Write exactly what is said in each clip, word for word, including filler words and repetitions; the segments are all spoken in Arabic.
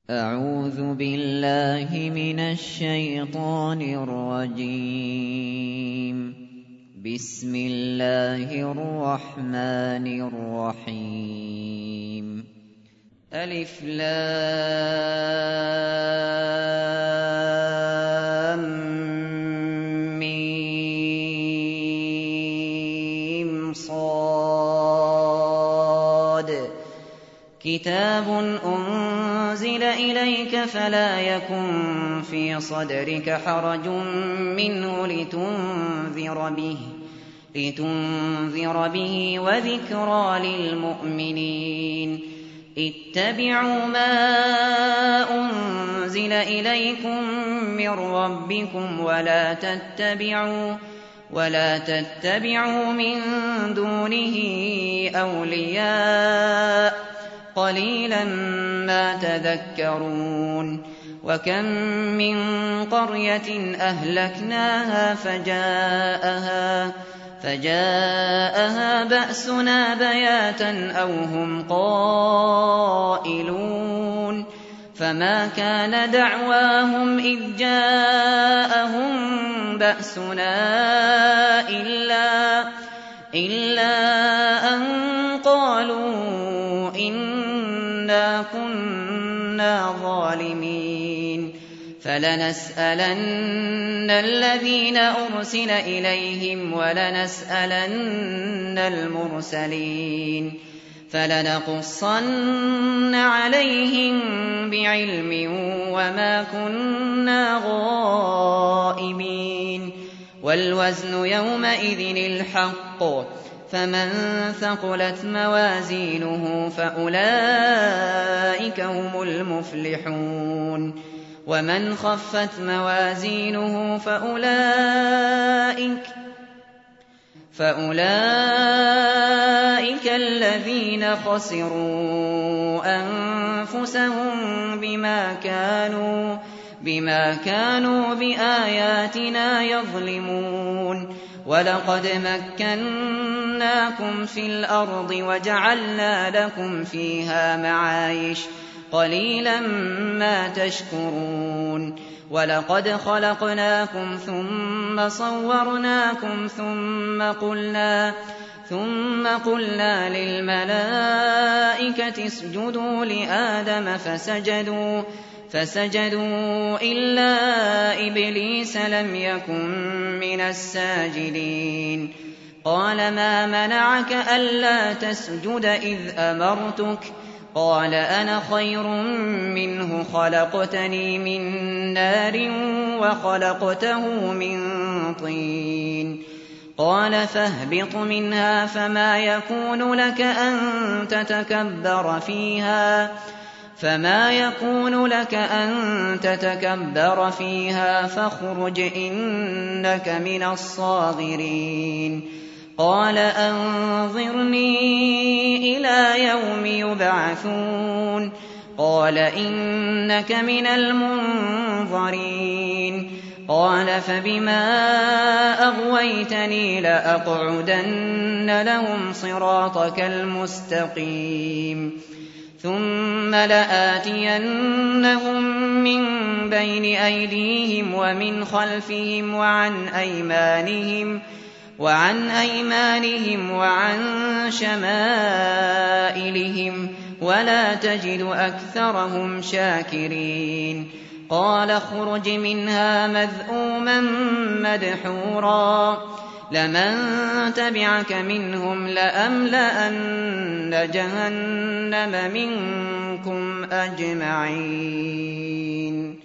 أعوذ بالله من الشيطان الرجيم. بسم الله الرحمن الرحيم. ألف لام ميم صاد كتاب أنزل إليك فلا يكن في صدرك حرج منه لتنذر به لتنذر به وذكرى للمؤمنين. اتبعوا ما أنزل إليكم من ربكم ولا تتبعوا ولا تتبعوا من دونه أولياء قليلا ما تذكرون. وكم من قرية أهلكناها فجاءها فجاءها بأسنا بياتا أو هم قائلون. فما كان دعواهم إذ جاءهم بأسنا إلا إلا أن قالوا إنا كنا ظالمين. فلنسألن الذين أرسل إليهم ولنسألن المرسلين. فلنقصن عليهم بعلم وما كنا غائبين. والوزن يومئذ الحق. فمن ثقلت موازينه فأولئك هم المفلحون. ومن خفت موازينه فأولئك فأولئك الذين خسروا أنفسهم بما كانوا بما كانوا بآياتنا يظلمون. ولقد مكناكم في الأرض وجعلنا لكم فيها معايش قليلا ما تشكرون. ولقد خلقناكم ثم صورناكم ثم قلنا ثم قلنا للملائكة اسجدوا لآدم فسجدوا فسجدوا إلا إبليس لم يكن من الساجدين. قال ما منعك ألا تسجد إذ أمرتك؟ قال أنا خير منه خلقتني من نار وخلقته من طين. قال فاهبط منها فما يكون لك أن تتكبر فيها فما يكون لك أن تتكبر فيها فاخرج إنك من الصاغرين. قال أنظرني إلى يوم يبعثون. قال إنك من المنظرين. قال فبما أغويتني لأقعدن لهم صراطك المستقيم. ثم لآتينهم من بين أيديهم ومن خلفهم وعن أيمانهم وعن أيمانهم وعن شمائلهم ولا تجد أكثرهم شاكرين. قال اخرج منها مذءوما مدحورا لمن تبعك منهم لأملأن جهنم منكم أجمعين.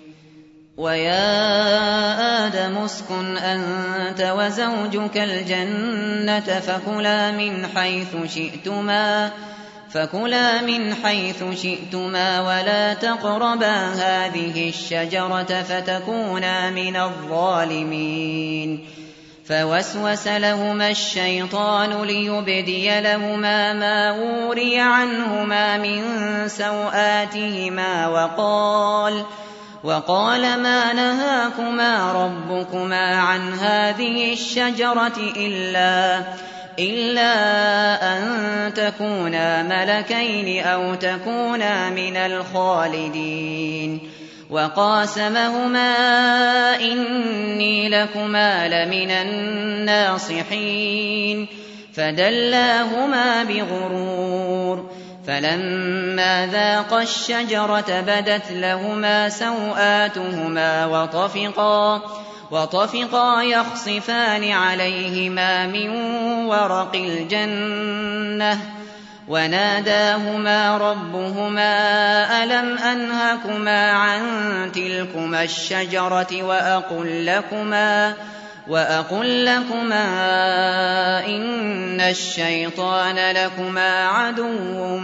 ويا آدم اسكن أنت وزوجك الجنة فكلا من حيث شئتما فكلا من حيث شئتما ولا تقربا هذه الشجرة فتكونا من الظالمين. فوسوس لهما الشيطان ليبدي لهما ما وري عنهما من سوآتهما وقال وقال ما نهاكما ربكما عن هذه الشجرة إلا إلا أن تكونا ملكين أو تكونا من الخالدين وقاسمهما إني لكما لمن الناصحين فدلاهما بغرور فلما ذاقا الشجرة بدت لهما سوآتهما وطفقا وطفقا يخصفان عليهما من ورق الجنة وناداهما ربهما ألم أنهكما عن تلكما الشجرة وأقل لكما وأقل لكما إن الشيطان لكما عدو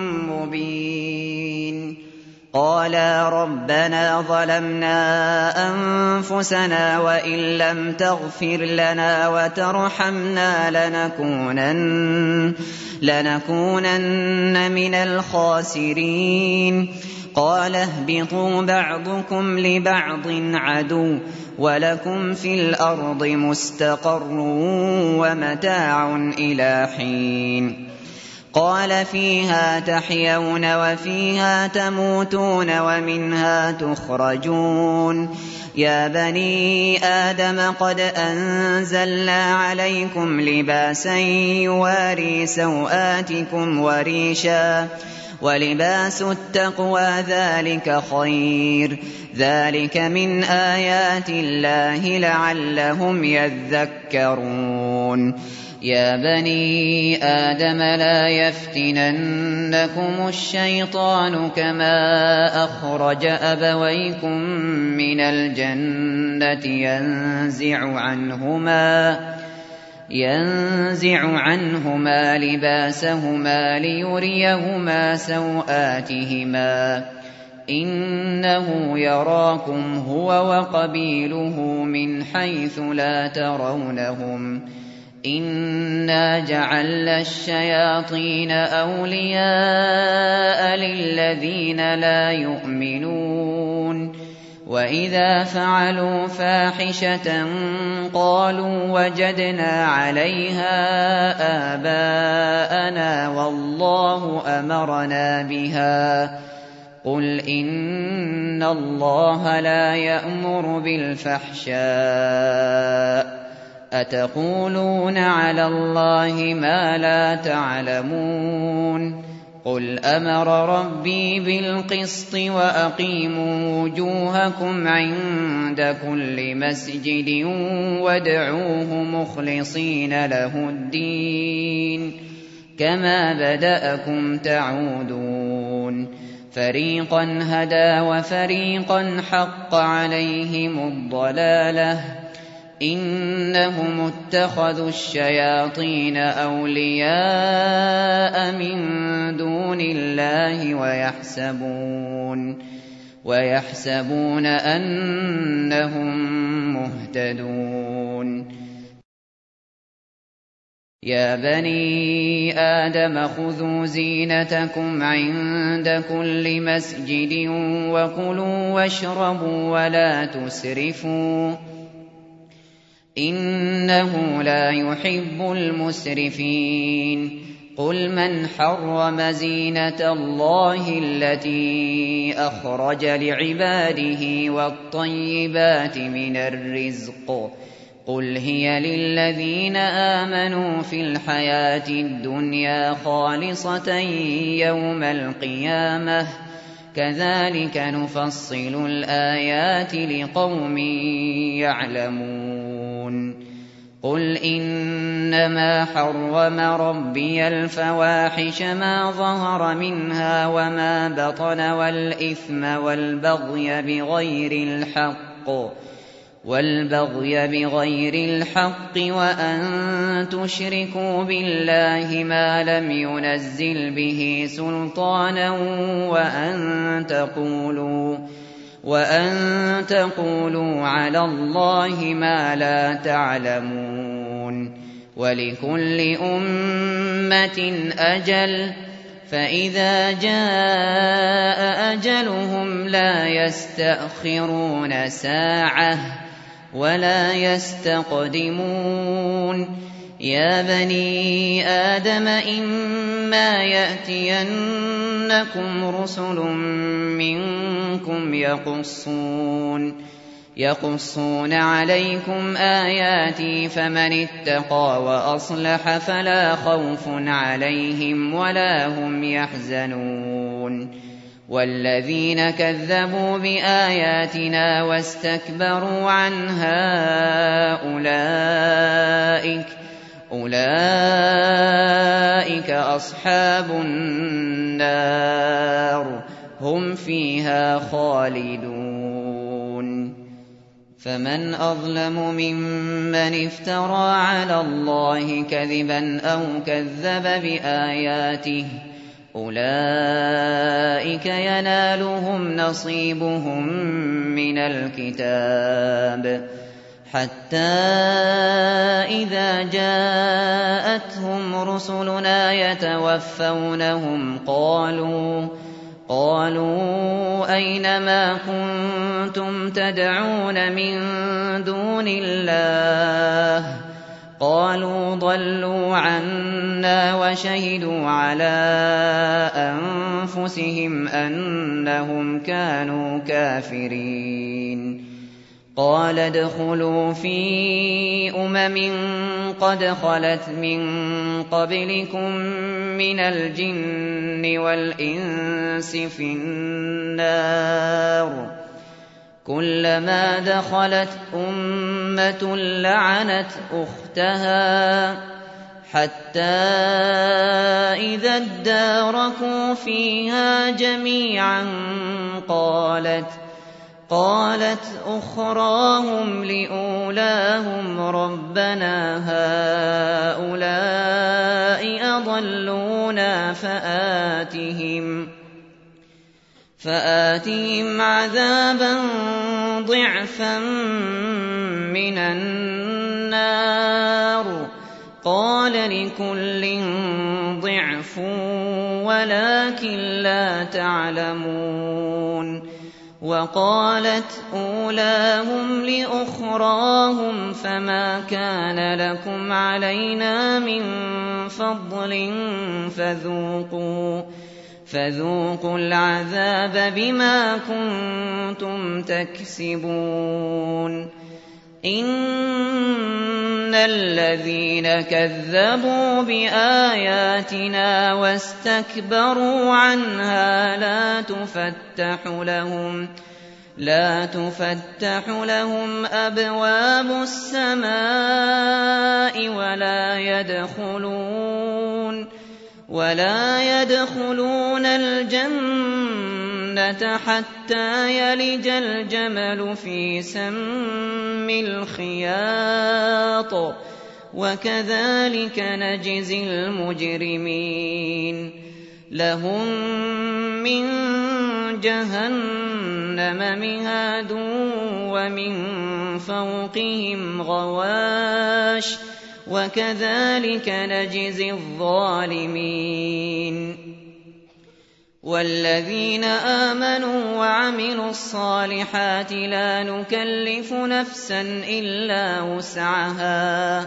مبين قالا ربنا ظلمنا أنفسنا وإن لم تغفر لنا وترحمنا لنكونن, لنكونن من الخاسرين قال اهبطوا بعضكم لبعض عدو ولكم في الأرض مستقر ومتاع إلى حين قال فيها تحيون وفيها تموتون ومنها تخرجون يا بني آدم قد أنزلنا عليكم لباسا يواري سوآتكم وريشا ولباس التقوى ذلك خير ذلك من آيات الله لعلهم يذكرون يا بني آدم لا يفتننكم الشيطان كما أخرج أبويكم من الجنة ينزع عنهما ينزع عنهما لباسهما ليريهما سوآتهما إنه يراكم هو وقبيله من حيث لا ترونهم إنا جعلنا الشياطين أولياء للذين لا يؤمنون وإذا فعلوا فاحشة قالوا وجدنا عليها آباءنا والله أمرنا بها قل إن الله لا يأمر بالفحشاء أتقولون على الله ما لا تعلمون قل أمر ربي بالقسط وأقيموا وجوهكم عند كل مسجد وادعوه مخلصين له الدين كما بدأكم تعودون فريقا هدى وفريقا حق عليهم الضلالة إنهم اتخذوا الشياطين أولياء من دون الله ويحسبون ويحسبون أنهم مهتدون يا بني آدم خذوا زينتكم عند كل مسجد وكلوا واشربوا ولا تسرفوا إنه لا يحب المسرفين قل من حرم زينة الله التي أخرج لعباده والطيبات من الرزق قل هي للذين آمنوا في الحياة الدنيا خالصة يوم القيامة كذلك نفصل الآيات لقوم يعلمون قل إنما حرم ربي الفواحش ما ظهر منها وما بطن والإثم والبغي بغير الحق والبغي بغير الحق وأن تشركوا بالله ما لم ينزل به سلطانا وأن تقولوا وأن تقولوا على الله ما لا تعلمون ولكل أمة أجل فإذا جاء أجلهم لا يستأخرون ساعة ولا يستقدمون يا بني آدم إما يأتينكم رسل منكم يقصون يقصون عليكم آياتي فمن اتقى وأصلح فلا خوف عليهم ولا هم يحزنون والذين كذبوا بآياتنا واستكبروا عنها أولئك أولئك أصحاب النار هم فيها خالدون فمن أظلم ممن افترى على الله كذبا أو كذب بآياته أولئك ينالهم نصيبهم من الكتاب حتى إذا جاءتهم رسلنا يتوفونهم قالوا قالوا أين ما كنتم تدعون من دون الله قالوا ضلوا عنا وشهدوا على أنفسهم أنهم كانوا كافرين قال ادخلوا في أمم قد خلت من قبلكم من الجن والإنس في النار كلما دخلت أمة لعنت أختها حتى إذا اداركوا فيها جميعا قالت قالت أخراهم لأولاهم ربنا هؤلاء أضلونا فآتهم فآتهم عذابا ضعفا من النار قال لكل ضعف ولكن لا تعلمون وقالت أولاهم لأخراهم فما كان لكم علينا من فضل فذوقوا فذوقوا العذاب بما كنتم تكسبون إن الذين كذبوا بآياتنا واستكبروا عنها لا تفتح لهم لا تفتح لهم أبواب السماء ولا يدخلون ولا يدخلون الجنة حتى يلج الجمل في سم الخياط وكذلك نجزي المجرمين لهم من جهنم مهاد ومن فوقهم غواش وكذلك نجزي الظالمين والذين آمنوا وعملوا الصالحات لا نكلف نفسا إلا وسعها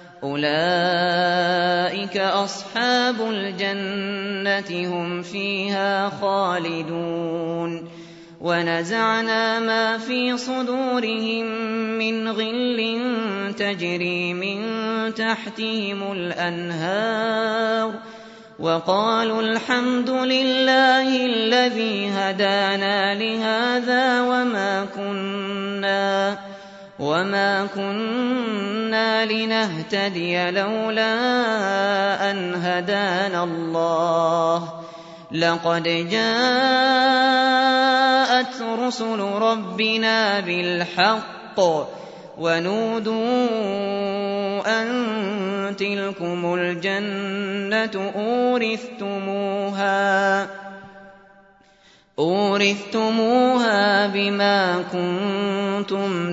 أولئك أصحاب الجنة هم فيها خالدون ونزعنا ما في صدورهم من غل تجري من تحتهم الأنهار وقالوا الحمد لله الذي هدانا لهذا وما كنا وما كنا لنهتدي لولا أن هدانا الله لقد جاءت رسل ربنا بالحق ونودوا أن تلكم الجنة أورثتموها أورثتموها بما كنتم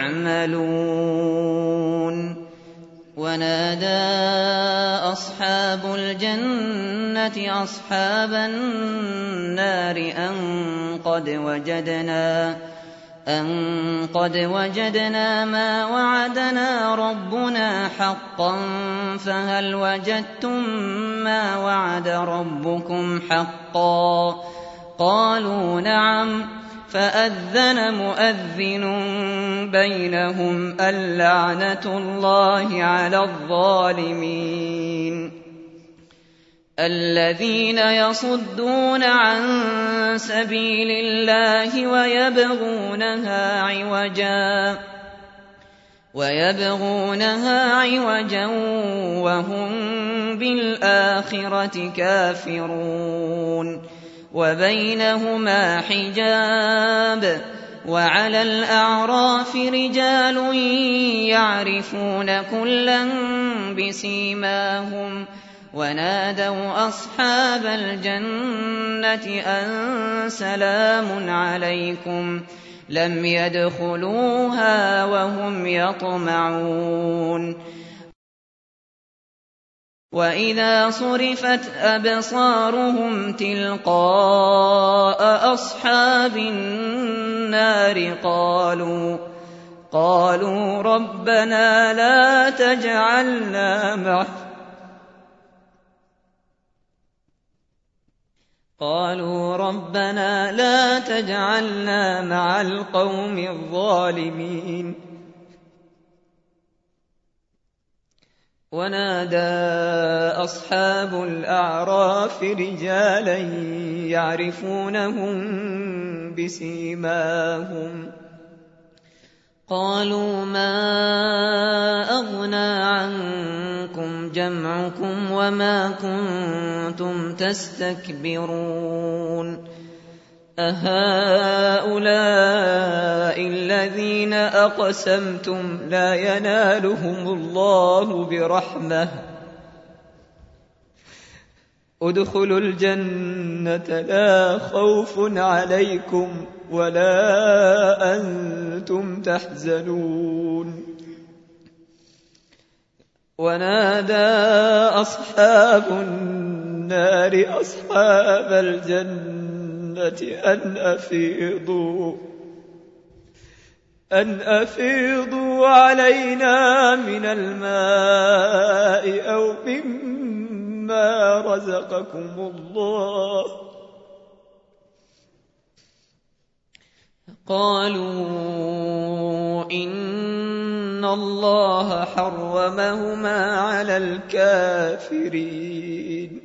تعملون ونادى أصحاب الجنة أصحاب النار أن قد وجدنا أن قد وجدنا ما وعدنا ربنا حقا فهل وجدتم ما وعد ربكم حقا قالوا نعم فأذن مؤذن بينهم اللعنة الله على الظالمين الذين يصدون عن سبيل الله ويبغونها عوجا ويبغونها عوجا وهم بالآخرة كافرون وبينهما حجاب وعلى الأعراف رجال يعرفون كلا بسيماهم ونادوا أصحاب الجنة أن سلام عليكم لم يدخلوها وهم يطمعون وإذا صرفت أبصارهم تلقاء أصحاب النار قالوا قالوا ربنا لا تجعلنا مع قالوا ربنا لا تجعلنا مع القوم الظالمين ونادى أصحاب الأعراف رجالا يعرفونهم بسيماهم قالوا ما أغنى عنكم جمعكم وما كنتم تستكبرون أهؤلاء الذين أقسمتم لا ينالهم الله برحمة ادخلوا الجنة لا خوف عليكم ولا أنتم تحزنون ونادى أصحاب النار أصحاب الجنة أن أفيضوا أن أفيضوا علينا من الماء أو مما رزقكم الله قالوا إن الله حرمهما على الكافرين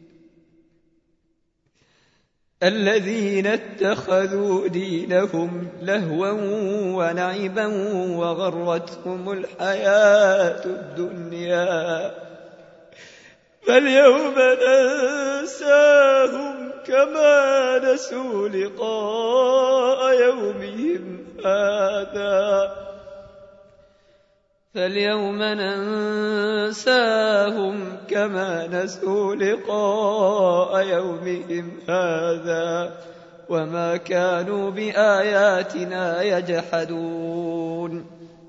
الذين اتخذوا دينهم لهوا ولعبا وغرتهم الحياة الدنيا فاليوم ننساهم كما نسوا لقاء يومهم هذا فاليوم ننساهم كما نسوا لقاء يومهم هذا وما كانوا بآياتنا يجحدون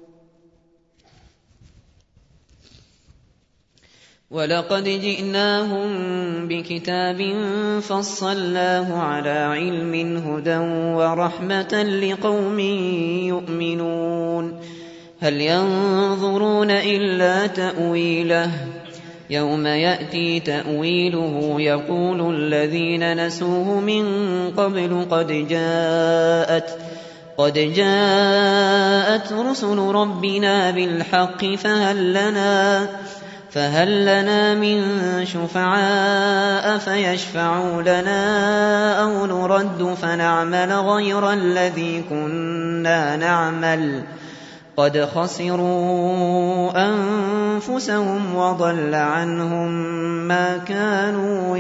ولقد جئناهم بكتاب فصلناه على علم هدى ورحمة لقوم يؤمنون هل ينظرون إلا تأويله يوم يأتي تأويله يقول الذين نسوه من قبل قد جاءت قد جاءت رسل ربنا بالحق فهل لنا فهل لنا من شفعاء فيشفعوا لنا أو نرد فنعمل غير الذي كنا نعمل قد خسروا أنفسهم وضل عنهم ما كانوا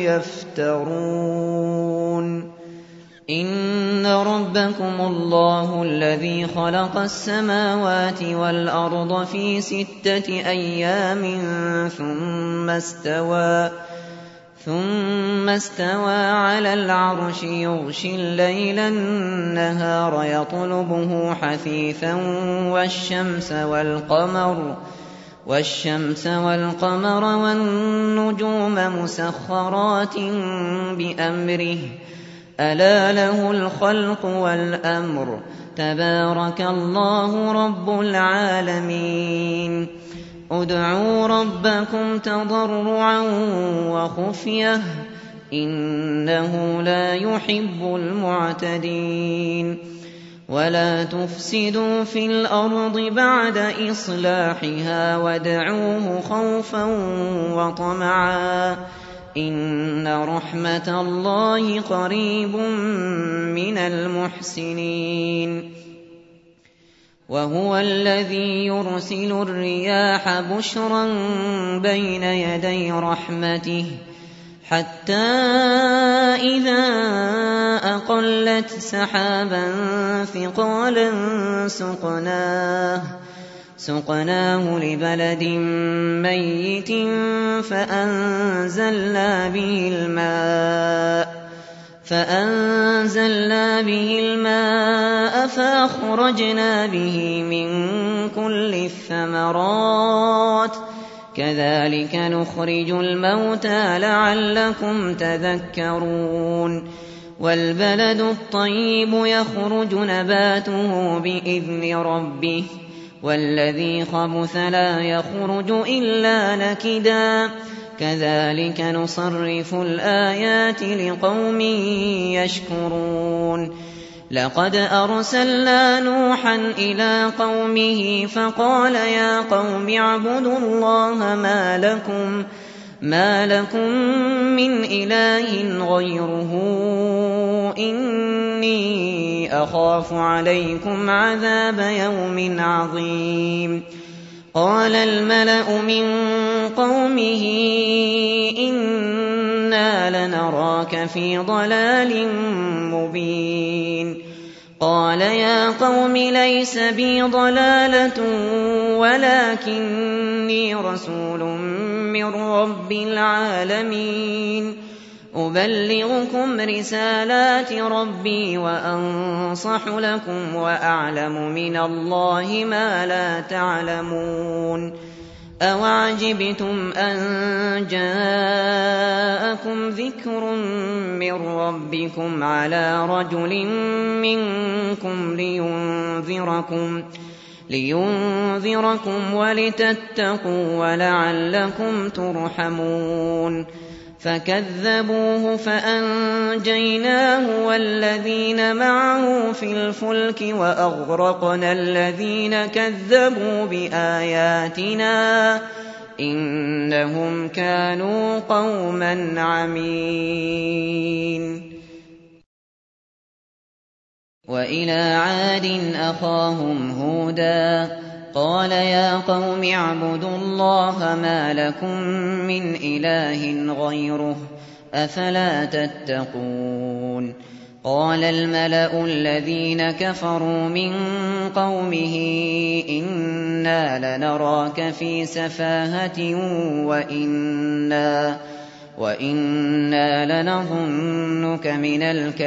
يفترون إن ربكم الله الذي خلق السماوات والأرض في ستة أيام ثم استوى ثم استوى على العرش يغشي الليل النهار يطلبه حثيثا والشمس والقمر والشمس والقمر والنجوم مسخرات بأمره ألا له الخلق والأمر تبارك الله رب العالمين ادعوا ربكم تضرعا وخفية إنه لا يحب المعتدين ولا تفسدوا في الأرض بعد إصلاحها وادعوه خوفا وطمعا إن رحمة الله قريب من المحسنين وهو الذي يرسل الرياح بشرا بين يدي رحمته حتى إذا أقلت سحابا ثقالا سقناه سقناه لبلد ميت فأنزلنا به الماء فأنزلنا به الماء فأخرجنا به من كل الثمرات كذلك نخرج الموتى لعلكم تذكرون والبلد الطيب يخرج نباته بإذن ربه والذي خبث لا يخرج إلا نكدا كذلك نصرف الآيات لقوم يشكرون لقد أرسلنا نوحا إلى قومه فقال يا قوم اعبدوا الله ما لكم ما لكم من إله غيره إني أخاف عليكم عذاب يوم عظيم قال الملأ من قومه إنا لنراك في ضلال مبين قال يا قوم ليس بي ضلالة ولكني رسول من رب العالمين أبلغكم رسالات ربي وأنصح لكم وأعلم من الله ما لا تعلمون أوعجبتم أن جاءكم ذكر من ربكم على رجل منكم لينذركم لينذركم ولتتقوا ولعلكم ترحمون فكذبوه فأنجيناه والذين معه في الفلك وأغرقنا الذين كذبوا بآياتنا إنهم كانوا قوما عمين وإلى عاد أخاهم هودا قال يا قوم اعبدوا الله ما لكم من إله غيره أفلا تتقون قال الملأ الذين كفروا من قومه إنا لنراك في سفاهة وإنا, وإنا لنظنك من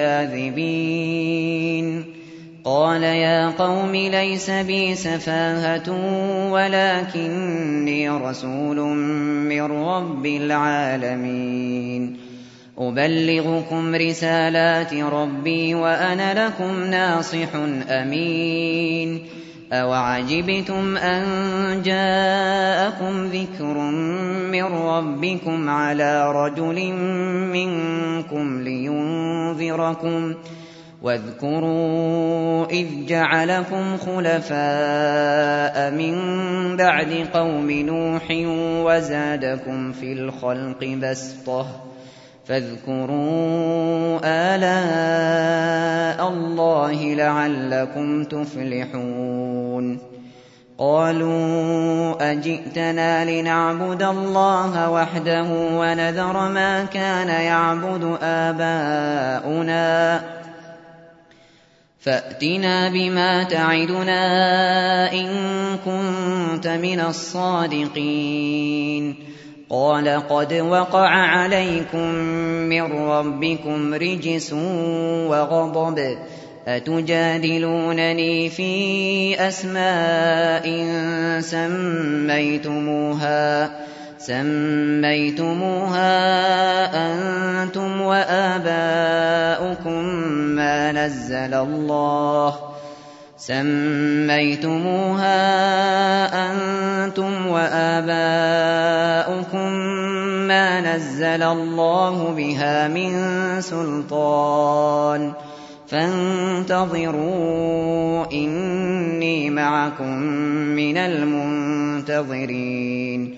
الكاذبين قال يا قوم ليس بي سفاهة ولكني رسول من رب العالمين أبلغكم رسالات ربي وأنا لكم ناصح أمين أوعجبتم أن جاءكم ذكر من ربكم على رجل منكم لينذركم واذكروا إذ جعلكم خلفاء من بعد قوم نوح وزادكم في الخلق بسطة فاذكروا آلاء الله لعلكم تفلحون قالوا أجئتنا لنعبد الله وحده ونذر ما كان يعبد آباؤنا فأتنا بما تعدنا إن كنت من الصادقين قال قد وقع عليكم من ربكم رجس وغضب أتجادلونني في أسماء سميتموها سميتموها أنتم وآباؤكم ما نزل الله سميتموها أنتم وآباؤكم ما نزل الله بها من سلطان فانتظروا إني معكم من المنتظرين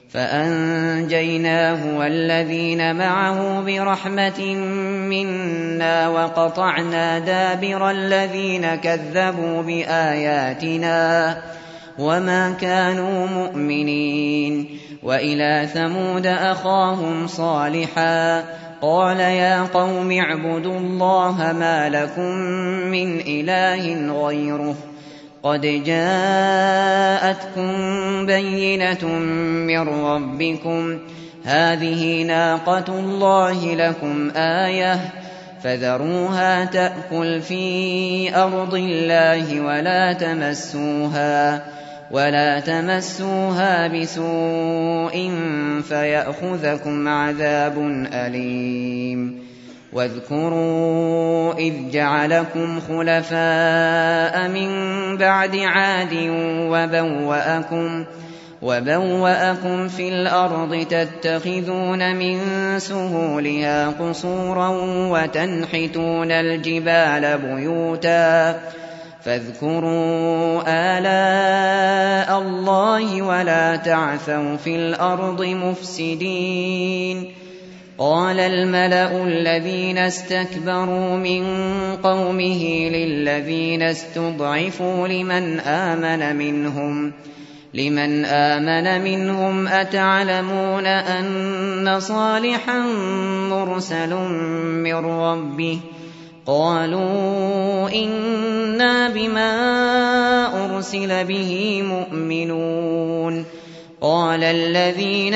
فأنجيناه والذين معه برحمة منا وقطعنا دابر الذين كذبوا بآياتنا وما كانوا مؤمنين وإلى ثمود أخاهم صالحا قال يا قوم اعبدوا الله ما لكم من إله غيره قد جاءتكم بينة من ربكم هذه ناقة الله لكم آية فذروها تأكل في أرض الله ولا تمسوها ولا تمسوها بسوء فيأخذكم عذاب أليم واذكروا إذ جعلكم خلفاء من بعد عاد وبوأكم, وبوأكم في الأرض تتخذون من سهولها قصورا وتنحتون الجبال بيوتا فاذكروا آلاء الله ولا تعثوا في الأرض مفسدين قال الملأ الذين استكبروا من قومه للذين استضعفوا لمن آمن منهم لمن آمن منهم أتعلمون أن صالحا مرسل من ربه قالوا إنا بما أرسل به مؤمنون قال الذين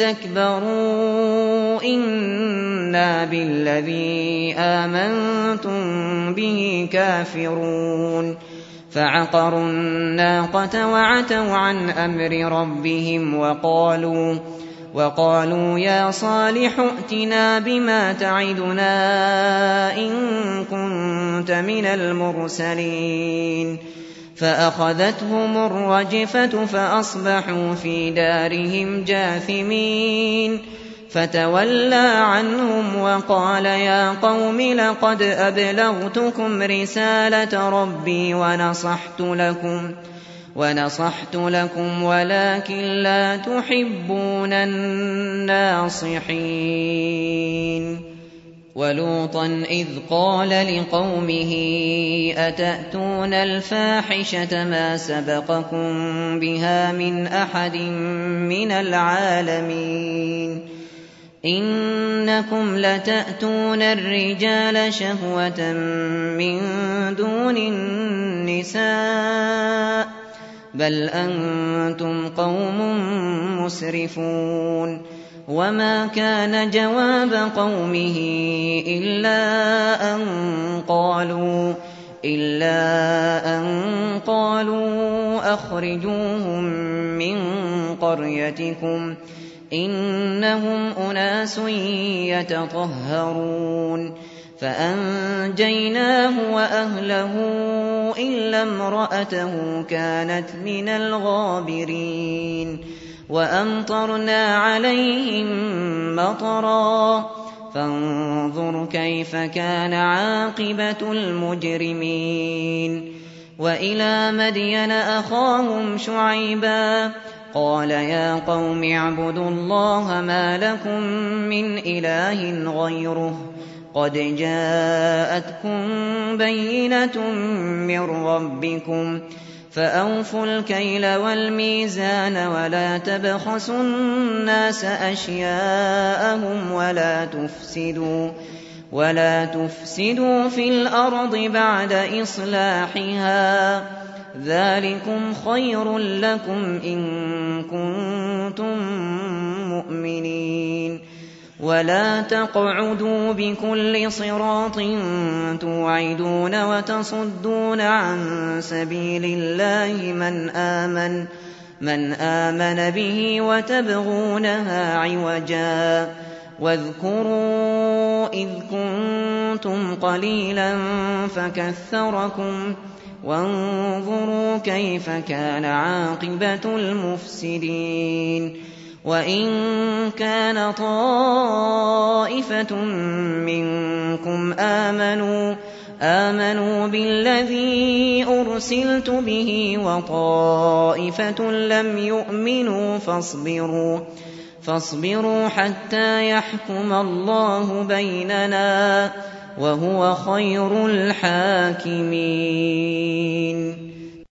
استكبروا إنا بالذي آمنتم به كافرون فعقروا الناقة وعتوا عن أمر ربهم وقالوا وقالوا يا صالح ائتنا بما تعدنا إن كنت من المرسلين فأخذتهم الرجفة فأصبحوا في دارهم جاثمين فتولى عنهم وقال يا قوم لقد أبلغتكم رسالة ربي ونصحت لكم ونصحت لكم ولكن لا تحبون الناصحين ولوطا إذ قال لقومه أتأتون الفاحشة ما سبقكم بها من أحد من العالمين إنكم لتأتون الرجال شهوة من دون النساء بل أنتم قوم مسرفون وما كان جواب قومه إلا أن قالوا إلا أن قالوا أخرجوهم من قريتكم إنهم أناس يتطهرون فأنجيناه وأهله إلا امرأته كانت من الغابرين وأمطرنا عليهم مطرا فانظر كيف كان عاقبة المجرمين وإلى مدين أخاهم شعيبا قال يا قوم اعبدوا الله ما لكم من إله غيره قد جاءتكم بينة من ربكم فأوفوا الكيل والميزان ولا تبخسوا الناس أشياءهم ولا تفسدوا ولا تفسدوا في الأرض بعد إصلاحها ذلكم خير لكم إن كنتم مؤمنين ولا تقعدوا بكل صراط توعدون وتصدون عن سبيل الله من آمن من آمن به وتبغونها عوجا واذكروا إذ كنتم قليلا فكثركم وانظروا كيف كان عاقبة المفسدين وإن كان طائفة منكم آمنوا آمنوا بالذي أرسلت به وطائفة لم يؤمنوا فاصبروا فاصبروا حتى يحكم الله بيننا وهو خير الحاكمين.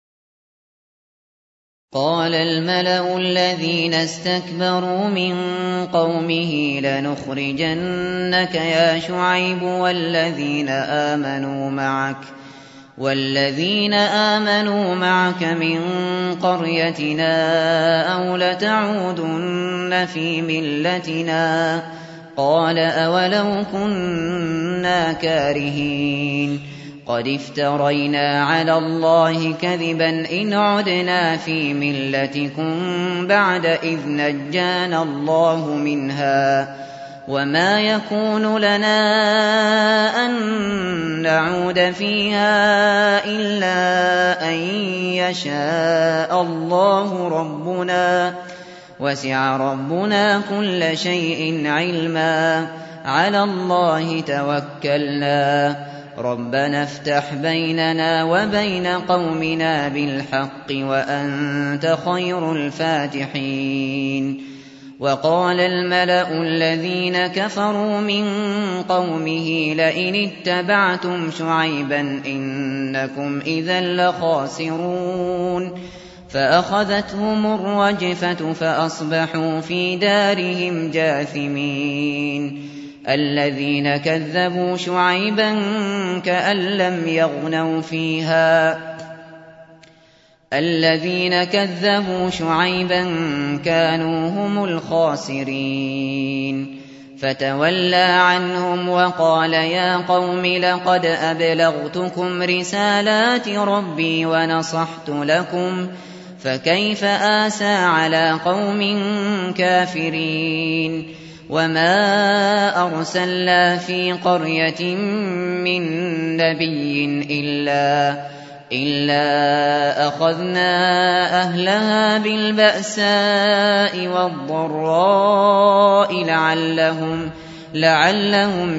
قال الملأ الذين استكبروا من قومه لنخرجنك يا شعيب والذين آمنوا معك والذين آمنوا معك من قريتنا أو لتعودن في ملتنا قال أولو كنا كارهين قد افترينا على الله كذبا إن عدنا في ملتكم بعد إذ نجانا الله منها وما يكون لنا أن نعود فيها إلا أن يشاء الله ربنا وسع ربنا كل شيء علما على الله توكلنا ربنا افتح بيننا وبين قومنا بالحق وأنت خير الفاتحين. وقال الملأ الذين كفروا من قومه لئن اتبعتم شعيبا إنكم إذا لخاسرون فأخذتهم الرجفة فأصبحوا في دارهم جاثمين. الذين كذبوا شعيبا كأن لم يغنوا فيها الذين كذبوا شعيبا كانوا هم الخاسرين. فتولى عنهم وقال يا قوم لقد أبلغتكم رسالات ربي ونصحت لكم فكيف آسى على قوم كافرين. وما أرسلنا في قرية من نبي إلا إلا أخذنا أهلها بالبأساء والضراء لعلهم لعلهم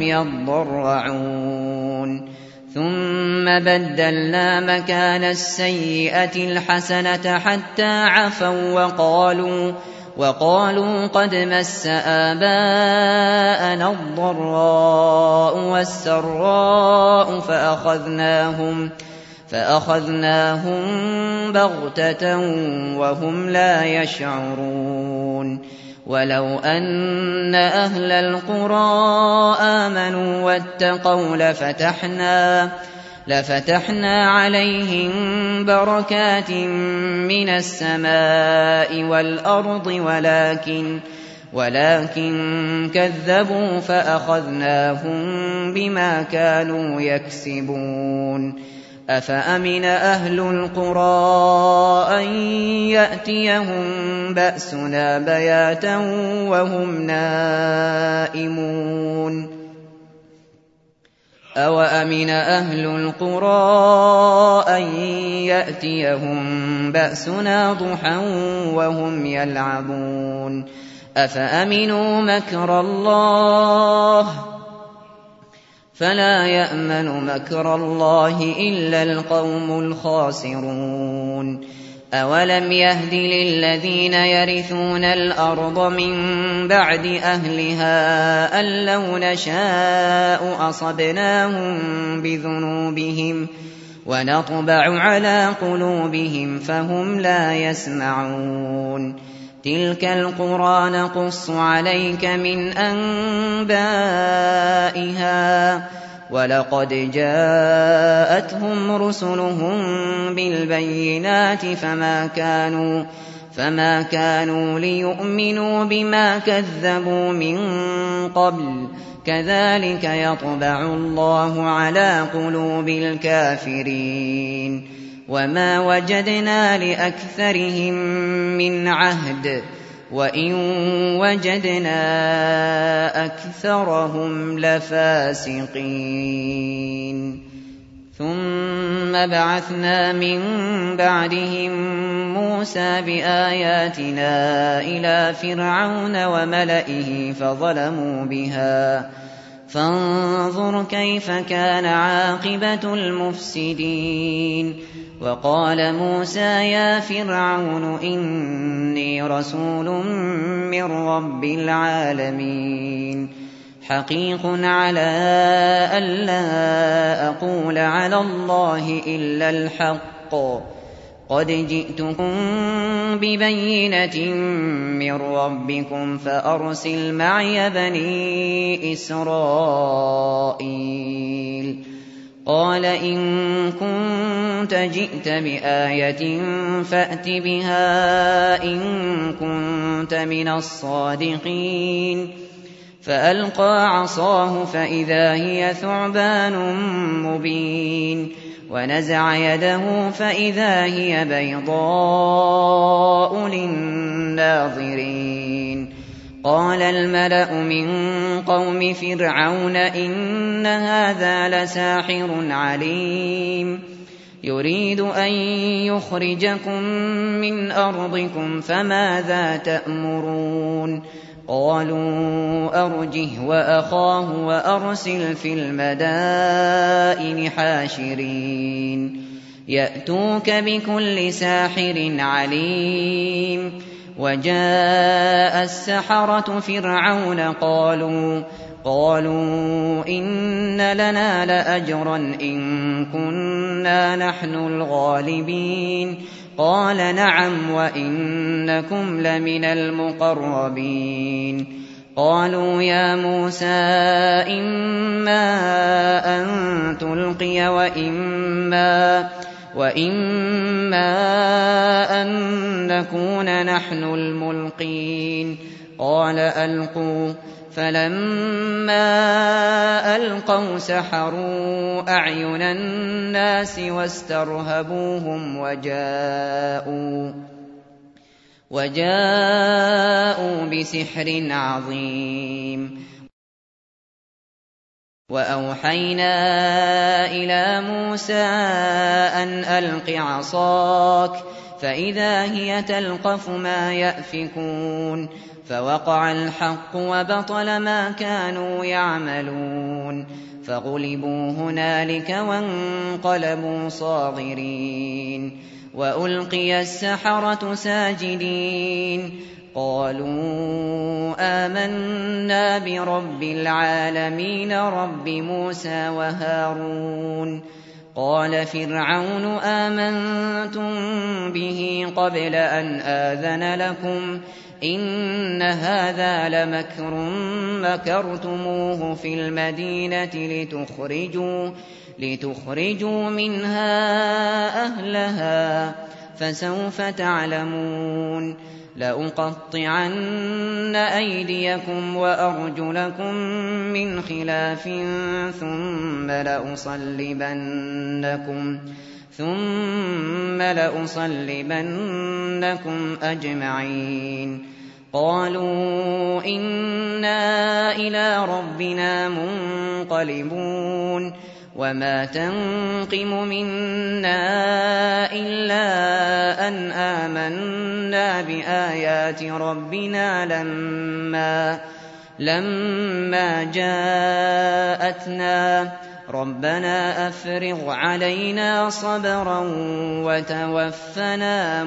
يضرعون ثم بدلنا مكان السيئة الحسنة حتى عفوا وقالوا وقالوا قد مس آباءنا الضراء والسراء فأخذناهم فأخذناهم بغتة وهم لا يشعرون. ولو أن أهل القرى آمنوا واتقوا لفتحنا لفتحنا عليهم بركات من السماء والأرض ولكن ولكن كذبوا فأخذناهم بما كانوا يكسبون. أفأمن أهل القرى أن يأتيهم بأسنا بياتا وهم نائمون أوأمن أهل القرى أن يأتيهم بأسنا ضحى وهم يلعبون أفأمنوا مكر الله فلا يأمن مكر الله إلا القوم الخاسرون. أولم يهد للذين يرثون الأرض من بعد أهلها أن لو نشاء أصبناهم بذنوبهم ونطبع على قلوبهم فهم لا يسمعون. تلك القرى نقص عليك من أنبائها ولقد جاءتهم رسلهم بالبينات فما كانوا فما كانوا ليؤمنوا بما كذبوا من قبل كذلك يطبع الله على قلوب الكافرين. وما وجدنا لأكثرهم من عهد وإن وجدنا أكثرهم لفاسقين ثم بعثنا من بعدهم موسى بآياتنا إلى فرعون وملئه فظلموا بها فانظر كيف كان عاقبة المفسدين وقال موسى يا فرعون إني رسول من رب العالمين حقيق على ألا أقول على الله إلا الحق قد جئتكم ببينة من ربكم فأرسل معي بني إسرائيل قال إن كنت جئت بآية فأت بها إن كنت من الصادقين فألقى عصاه فإذا هي ثعبان مبين ونزع يده فإذا هي بيضاء للناظرين قال الملأ من قوم فرعون إن هذا لساحر عليم يريد أن يخرجكم من أرضكم فماذا تأمرون قالوا أرجه وأخاه وأرسل في المدائن حاشرين يأتوك بكل ساحر عليم وجاء السحرة فرعون قالوا قالوا إن لنا لأجرا إن كنا نحن الغالبين قال نعم وإنكم لمن المقربين قالوا يا موسى إما أن تلقي وإما وإما أن نكون نحن الملقين قال ألقوا فلما ألقوا سحروا أعين الناس واسترهبوهم وجاءوا وجاءوا بسحر عظيم وأوحينا إلى موسى أن ألق عصاك فإذا هي تلقف ما يأفكون فوقع الحق وبطل ما كانوا يعملون فغلبوا هنالك وانقلبوا صاغرين وألقي السحرة ساجدين قالوا آمنا برب العالمين رب موسى وهارون قال فرعون آمنتم به قبل أن آذن لكم إن هذا لمكر مكرتموه في المدينة لتخرجوا, لتخرجوا منها أهلها فسوف تعلمون لأقطعن أيديكم وأرجلكم من خلاف ثم لأصلبنكم ثم لأصلبنكم أجمعين قالوا إنا إلى ربنا منقلبون وما تنقم منا إلا أن آمنا بآيات ربنا لما لما جاءتنا ربنا أفرغ علينا صبرا وتوفنا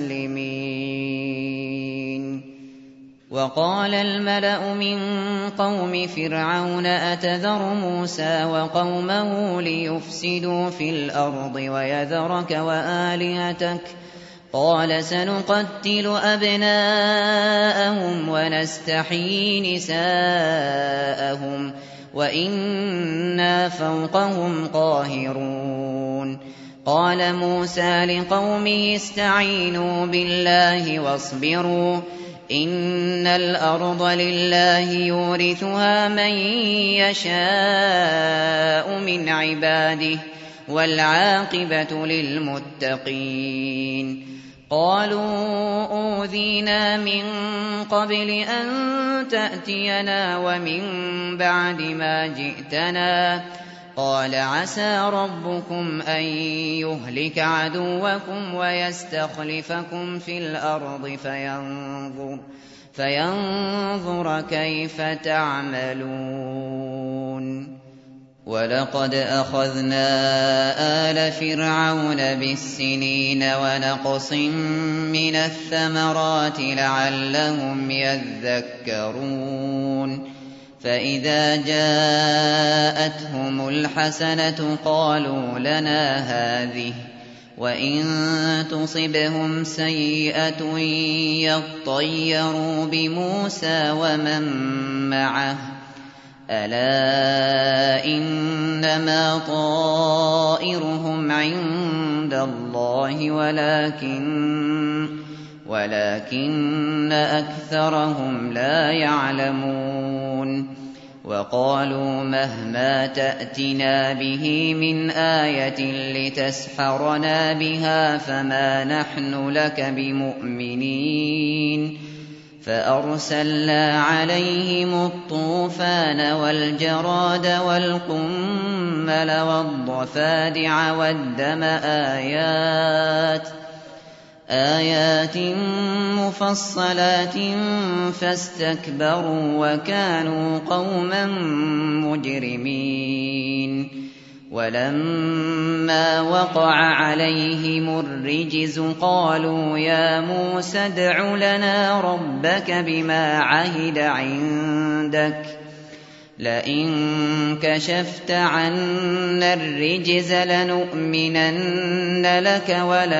مسلمين وقال الملأ من قوم فرعون أتذر موسى وقومه ليفسدوا في الأرض ويذرك وآلهتك قال سنقتل أبناءهم ونستحيي نساءهم وإنا فوقهم قاهرون قال موسى لقومه استعينوا بالله واصبروا إن الأرض لله يورثها من يشاء من عباده والعاقبة للمتقين. قالوا أوذينا من قبل أن تأتينا ومن بعد ما جئتنا، قال عسى ربكم أن يهلك عدوكم ويستخلفكم في الأرض فينظر, فينظر كيف تعملون. ولقد أخذنا آل فرعون بالسنين ونقص من الثمرات لعلهم يذكرون. فإذا جاءتهم الحسنة قالوا لنا هذه، وإن تصبهم سيئة يطيروا بموسى ومن معه، ألا إنما طائرهم عند الله ولكن ولكن أكثرهم لا يعلمون. وقالوا مهما تأتنا به من آية لتسحرنا بها فما نحن لك بمؤمنين. فأرسلنا عليهم الطوفان والجراد والقمل والضفادع والدم آيات آيات مفصلات فاستكبروا وكانوا قوما مجرمين. ولما وقع عليهم الرجز قالوا يا موسى ادع لنا ربك بما عهد عندك لئن كشفت عنا الرجز لنؤمنن لك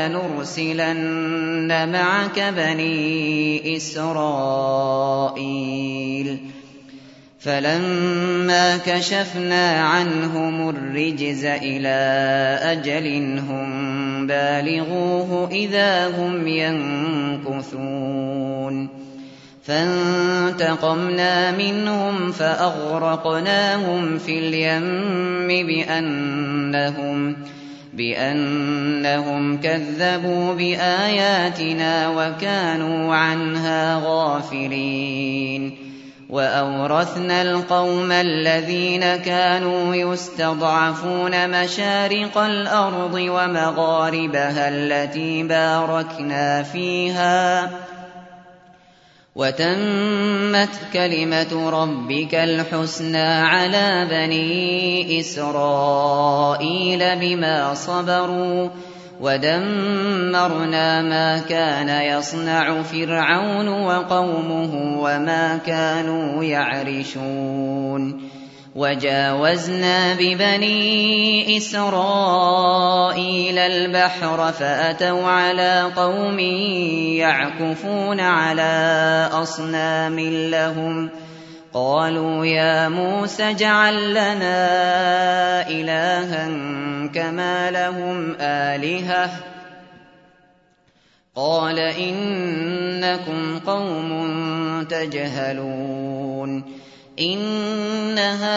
ولنرسلن معك بني إسرائيل. فلما كشفنا عنهم الرجز إلى أجل هم بالغوه إذا هم ينكثون. فانتقمنا منهم فأغرقناهم في اليم بأنهم, بأنهم كذبوا بآياتنا وكانوا عنها غافلين. وأورثنا القوم الذين كانوا يستضعفون مشارق الأرض ومغاربها التي باركنا فيها، وتمت كلمة ربك الحسنى على بني إسرائيل بما صبروا، ودمرنا ما كان يصنع فرعون وقومه وما كانوا يعرشون. وجاوزنا ببني إسرائيل البحر فأتوا على قوم يعكفون على أصنام لهم قالوا يا موسى اجعل لنا إلها كما لهم آلهة قال إنكم قوم تجهلون. إن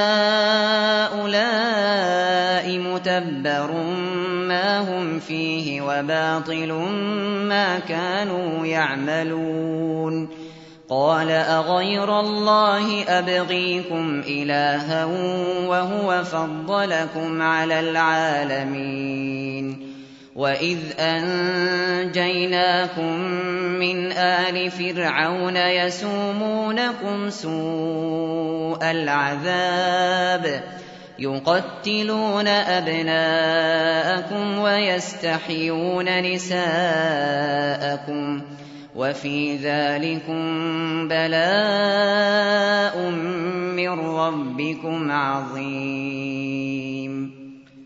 هؤلاء متبر ما هم فيه وباطل ما كانوا يعملون. قال أغير الله أبغيكم إلها وهو فضلكم على العالمين. وإذ أنجيناكم من آل فرعون يسومونكم سوء العذاب يقتلون أبناءكم ويستحيون نساءكم وفي ذلكم بلاء من ربكم عظيم.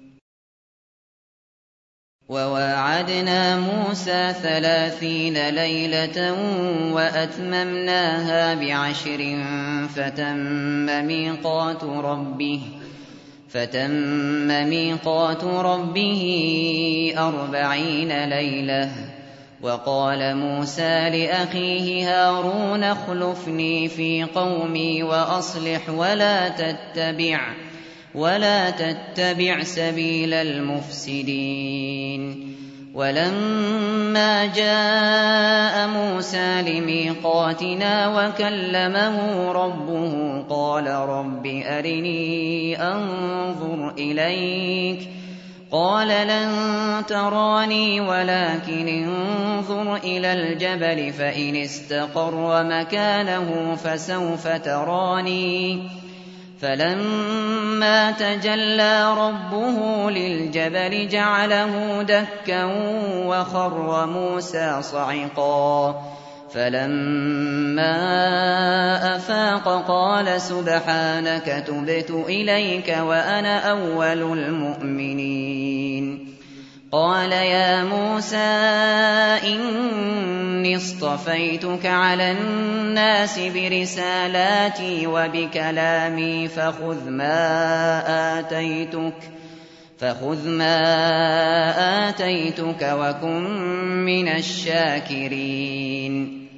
وواعدنا موسى ثلاثين ليلة وأتممناها بعشر فتم ميقات ربه فتم ميقات ربه أربعين ليلة. وقال موسى لأخيه هارون اخلفني في قومي وأصلح ولا تتبع ولا تتبع سبيل المفسدين. ولما جاء موسى لميقاتنا وكلمه ربه قال رب أرني أنظر إليك قال لن تراني ولكن انظر إلى الجبل فإن استقر مكانه فسوف تراني. فلما تجلى ربه للجبل جعله دكا وخر موسى صعقا. فلما أفاق قال سبحانك تبت إليك وأنا أول المؤمنين. قال يا موسى إني اصطفيتك على الناس برسالاتي وبكلامي فخذ ما آتيتك فخذ ما آتيتك وكن من الشاكرين.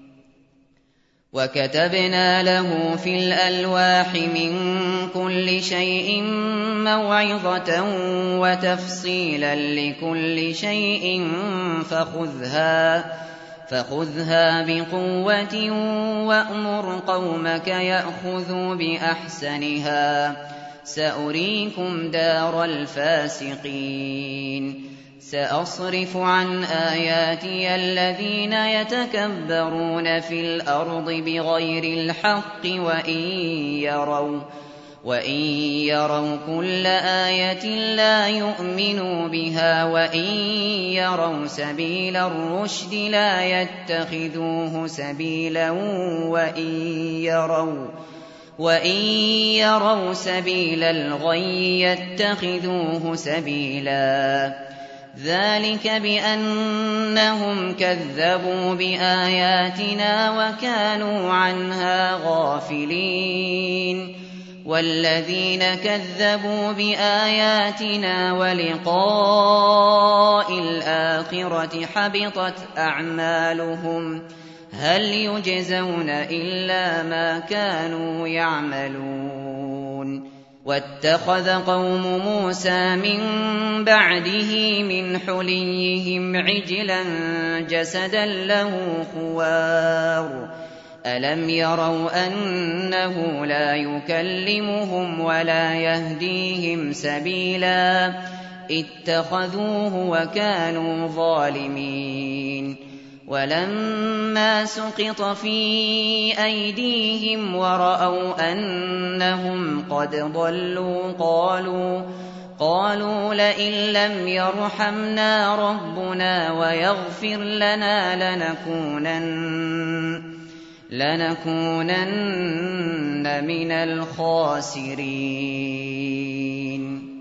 وكتبنا له في الألواح من كل شيء موعظة وتفصيلا لكل شيء فخذها فخذها بقوة وأمر قومك يأخذوا بأحسنها سأريكم دار الفاسقين. سأصرف عن آياتي الذين يتكبرون في الأرض بغير الحق وإن يروا وإن يروا كل آية لا يؤمنوا بها وإن يروا سبيل الرشد لا يتخذوه سبيلا وإن يروا وإن يروا سبيل الغي يتخذوه سبيلا. ذلك بأنهم كذبوا بآياتنا وكانوا عنها غافلين. والذين كذبوا بآياتنا ولقاء الآخرة حبطت أعمالهم هل يجزون إلا ما كانوا يعملون. واتخذ قوم موسى من بعده من حليهم عجلا جسدا له خوار ألم يروا أنه لا يكلمهم ولا يهديهم سبيلا اتخذوه وكانوا ظالمين. ولما سقط في أيديهم ورأوا أنهم قد ضلوا قالوا قالوا لئن لم يرحمنا ربنا ويغفر لنا لنكونن لنكونن من الخاسرين.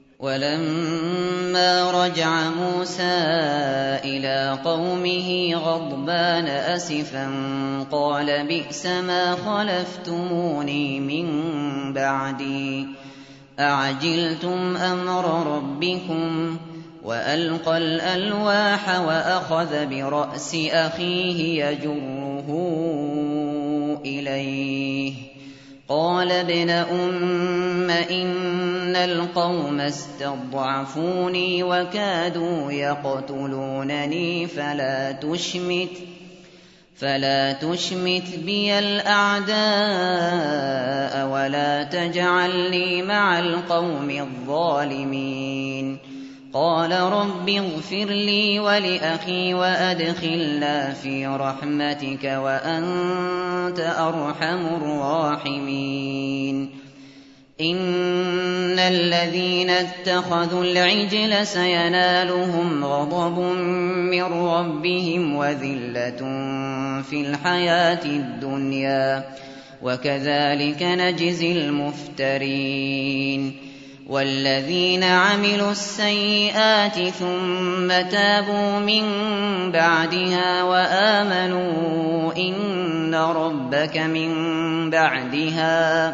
ولما رجع موسى إلى قومه غضبان أسفا قال بئس ما خلفتموني من بعدي أعجلتم أمر ربكم. وألقى الألواح وأخذ برأس أخيه يجره إليه قال ابن أم إن القوم استضعفوني وكادوا يقتلونني فلا تشمت فلا تشمت بي الأعداء ولا تجعلني مع القوم الظالمين. قال رب اغفر لي ولأخي وأدخلنا في رحمتك وأنت أرحم الراحمين. إن الذين اتخذوا العجل سينالهم غضب من ربهم وذلة في الحياة الدنيا وكذلك نجزي المفترين. والذين عملوا السيئات ثم تابوا من بعدها وآمنوا إن ربك من بعدها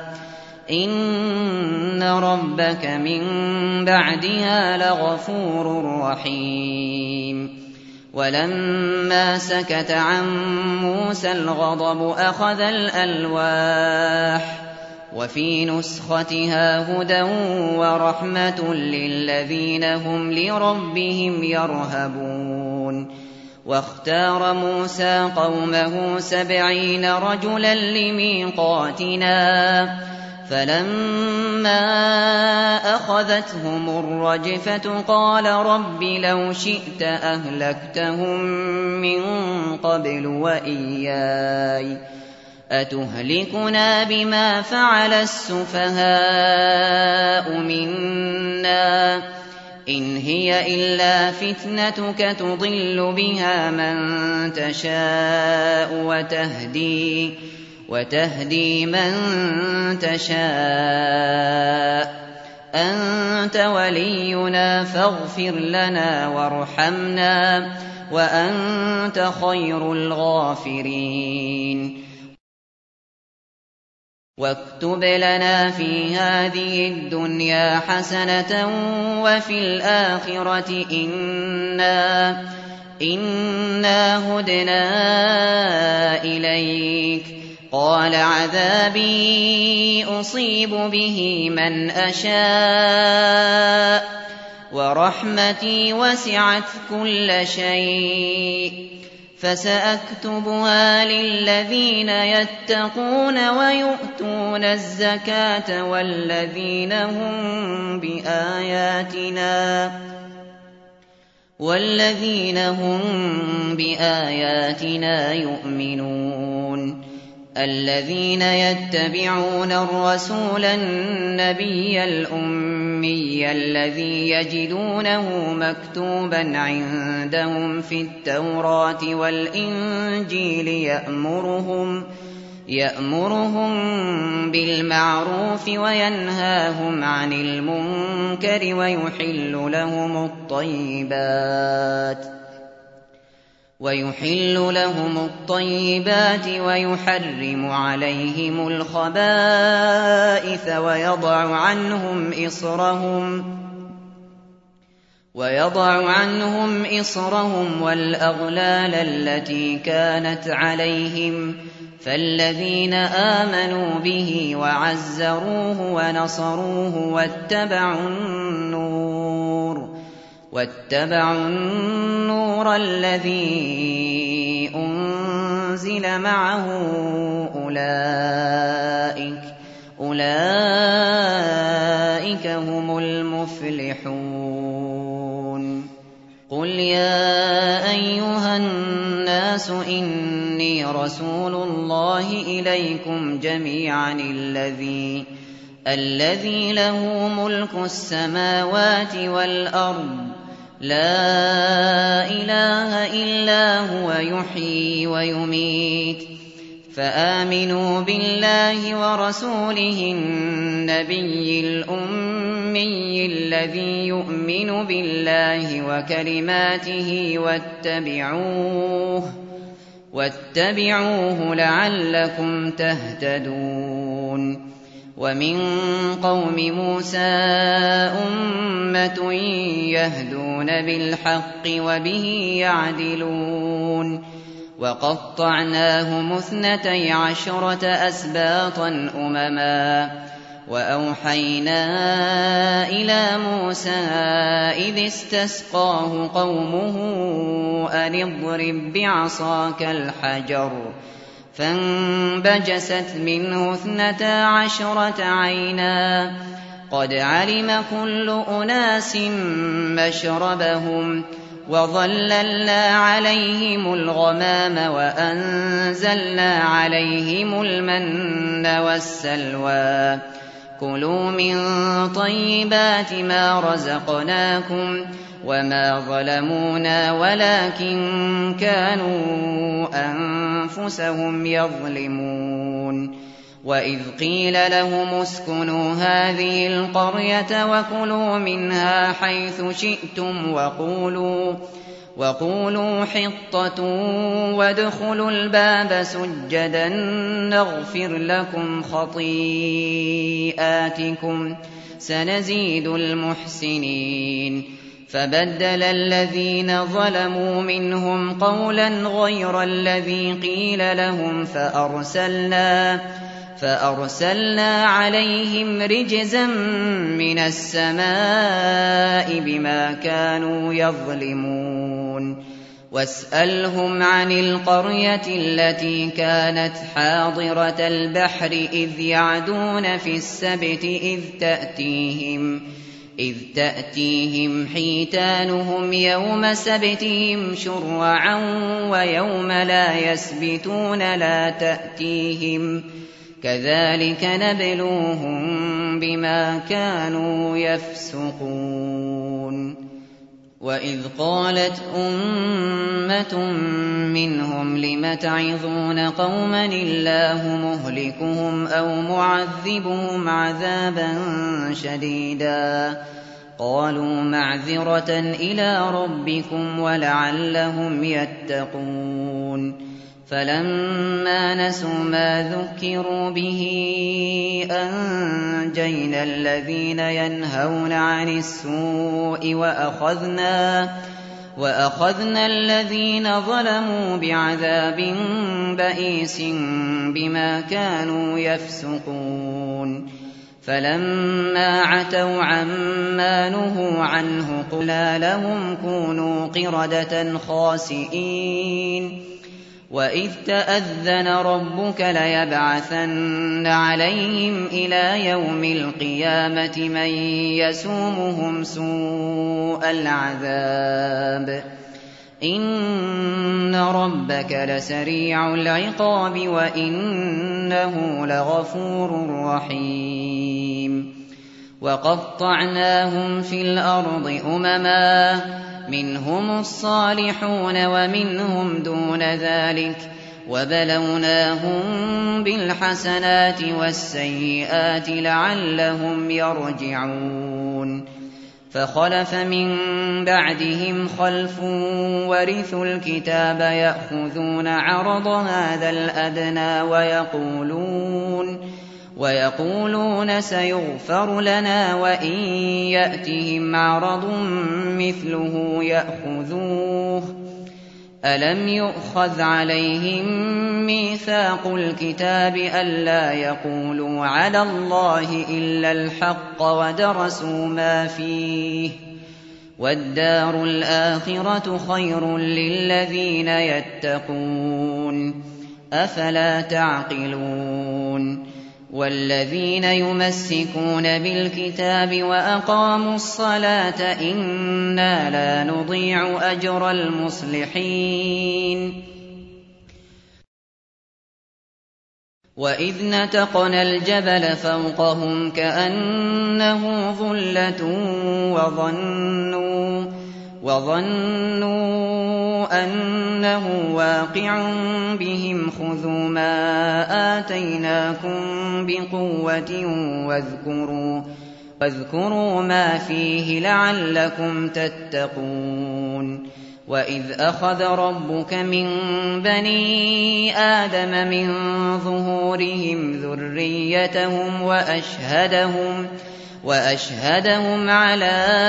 إن ربك من بعدها لغفور رحيم. ولما سكت عن موسى الغضب أخذ الألواح وفي نسختها هدى ورحمة للذين هم لربهم يرهبون. واختار موسى قومه سبعين رجلا لميقاتنا فلما أخذتهم الرجفة قال رب لو شئت أهلكتهم من قبل وإياي أتهلكنا بما فعل السفهاء منا إن هي إلا فتنتك تضل بها من تشاء وتهدي وتهدي من تشاء أنت ولينا فاغفر لنا وارحمنا وأنت خير الغافرين. واكتب لنا في هذه الدنيا حسنة وفي الآخرة إنا إنا هدنا إليك قال عذابي أصيب به من أشاء ورحمتي وسعت كل شيء فسأكتبها للذين يتقون ويؤتون الزكاة والذين هم بآياتنا والذين هم بآياتنا يؤمنون. الذين يتبعون الرسول النبي الأمي الذي يجدونه مكتوبا عندهم في التوراة والإنجيل يأمرهم يأمرهم بالمعروف وينهاهم عن المنكر ويحل لهم الطيبات ويحل لهم الطيبات ويحرم عليهم الخبائث ويضع عنهم إصرهم ويضع عنهم إصرهم والأغلال التي كانت عليهم فالذين آمنوا به وعزروه ونصروه واتبعوا النور واتبعوا النور الذي أنزل معه أولئك أولئك هم المفلحون. قل يا أيها الناس إني رسول الله إليكم جميعا الذي الذي له ملك السماوات والأرض لا إله إلا هو يحيي ويميت فآمنوا بالله ورسوله النبي الأمي الذي يؤمن بالله وكلماته واتبعوه واتبعوه لعلكم تهتدون. ومن قوم موسى أمة يهدون بالحق وبه يعدلون. وقطعناهم اثنتي عشرة أسباطا أمما وأوحينا إلى موسى إذ استسقاه قومه أن اضرب بعصاك الحجر فانبجست منه اثنتا عشرة عينا قد علم كل أناس مشربهم وظللنا عليهم الغمام وأنزلنا عليهم المن والسلوى كلوا من طيبات ما رزقناكم وما ظلمونا ولكن كانوا أنفسهم يظلمون. وإذ قيل لهم اسكنوا هذه القرية وكلوا منها حيث شئتم وقولوا وقولوا حطة وادخلوا الباب سجدا نغفر لكم خطيئاتكم سنزيد المحسنين. فبدل الذين ظلموا منهم قولا غير الذي قيل لهم فأرسلنا فأرسلنا عليهم رجزا من السماء بما كانوا يظلمون واسألهم عن القرية التي كانت حاضرة البحر إذ يعدون في السبت إذ تأتيهم إذ تأتيهم حيتانهم يوم سبتهم شرعا ويوم لا يسبتون لا تأتيهم كذلك نبلوهم بما كانوا يفسقون وإذ قالت أمة منهم لم تعظون قوما الله مهلكهم أو معذبهم عذابا شديدا قالوا معذرة إلى ربكم ولعلهم يتقون فلما نسوا ما ذكروا به أنجينا الذين ينهون عن السوء وأخذنا, وأخذنا الذين ظلموا بعذاب بئيس بما كانوا يفسقون فلما عتوا عما نهوا عنه قلنا لهم كونوا قردة خاسئين وإذ تأذن ربك ليبعثن عليهم إلى يوم القيامة من يسومهم سوء العذاب إن ربك لسريع العقاب وإنه لغفور رحيم وقطعناهم في الأرض أمما منهم الصالحون ومنهم دون ذلك وبلوناهم بالحسنات والسيئات لعلهم يرجعون فخلف من بعدهم خلف ورثوا الكتاب يأخذون عرض هذا الأدنى ويقولون ويقولون سيغفر لنا وإن يأتهم عرض مثله يأخذوه ألم يؤخذ عليهم ميثاق الكتاب ألا يقولوا على الله إلا الحق ودرسوا ما فيه والدار الآخرة خير للذين يتقون أفلا تعقلون والذين يمسكون بالكتاب وأقاموا الصلاة إنا لا نضيع أجر المصلحين وإذ نتقنا الجبل فوقهم كأنه ظلة وظنوا وظنوا أنه واقع بهم خذوا ما آتيناكم بقوة واذكروا, واذكروا ما فيه لعلكم تتقون وإذ أخذ ربك من بني آدم من ظهورهم ذريتهم وأشهدهم وأشهدهم على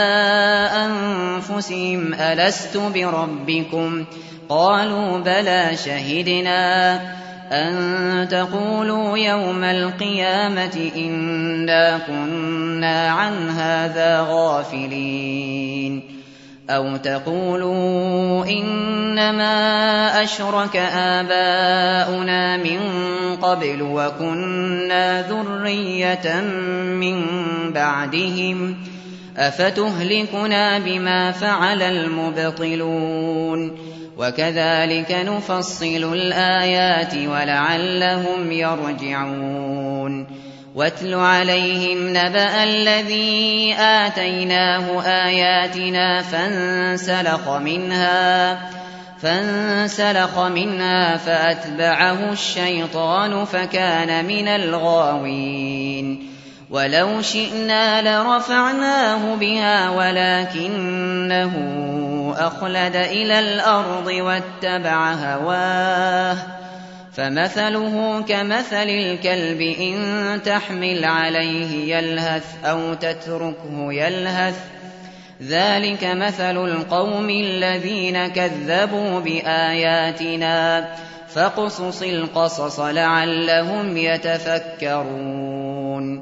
أنفسهم ألست بربكم قالوا بلى شهدنا أن تقولوا يوم القيامة إنا كنا عن هذا غافلين أو تقولوا إنما أشرك آباؤنا من قبل وكنا ذرية من بعدهم أفتهلكنا بما فعل المبطلون وكذلك نفصل الآيات ولعلهم يرجعون واتل عليهم نبأ الذي آتيناه آياتنا فانسلخ منها فانسلخ منها فأتبعه الشيطان فكان من الغاوين ولو شئنا لرفعناه بها ولكنه أخلد إلى الأرض واتبع هواه فمثله كمثل الكلب إن تحمل عليه يلهث أو تتركه يلهث ذلك مثل القوم الذين كذبوا بآياتنا فاقصص القصص لعلهم يتفكرون